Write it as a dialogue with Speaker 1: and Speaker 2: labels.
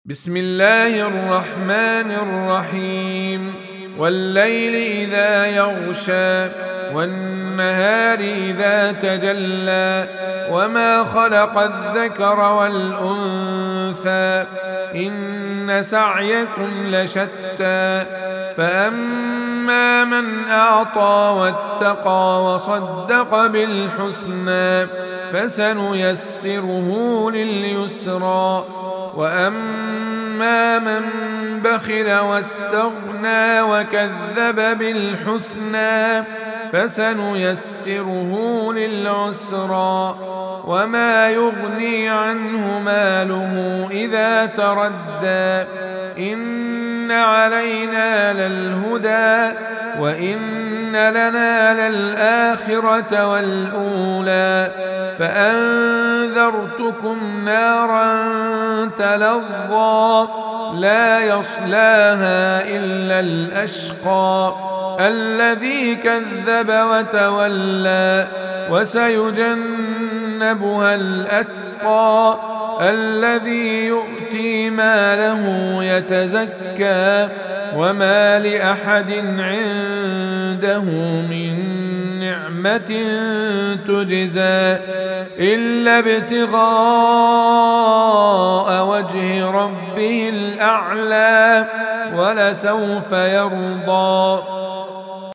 Speaker 1: بسم الله الرحمن الرحيم. والليل إذا يغشى والنهار إذا تجلى وما خلق الذكر والأنثى إن سعيكم لشتى فأما من أعطى واتقى وصدق بالحسنى فسنيسره لليسرى وأما من بخل واستغنى وكذب بالحسنى فسنيسره للعسرى وما يغني عنه ماله إذا تردى إن علينا للهدى وإن لنا للآخرة والأولى فأنذرتكم نارا تلظى لا يصلاها إلا الأشقى الذي كذب وتولى وسيجنبها الأتقى الذي يؤتي ماله يتزكى وما لأحد عنده من نعمة تجزى إلا ابتغاء وجه ربه الأعلى ولسوف يرضى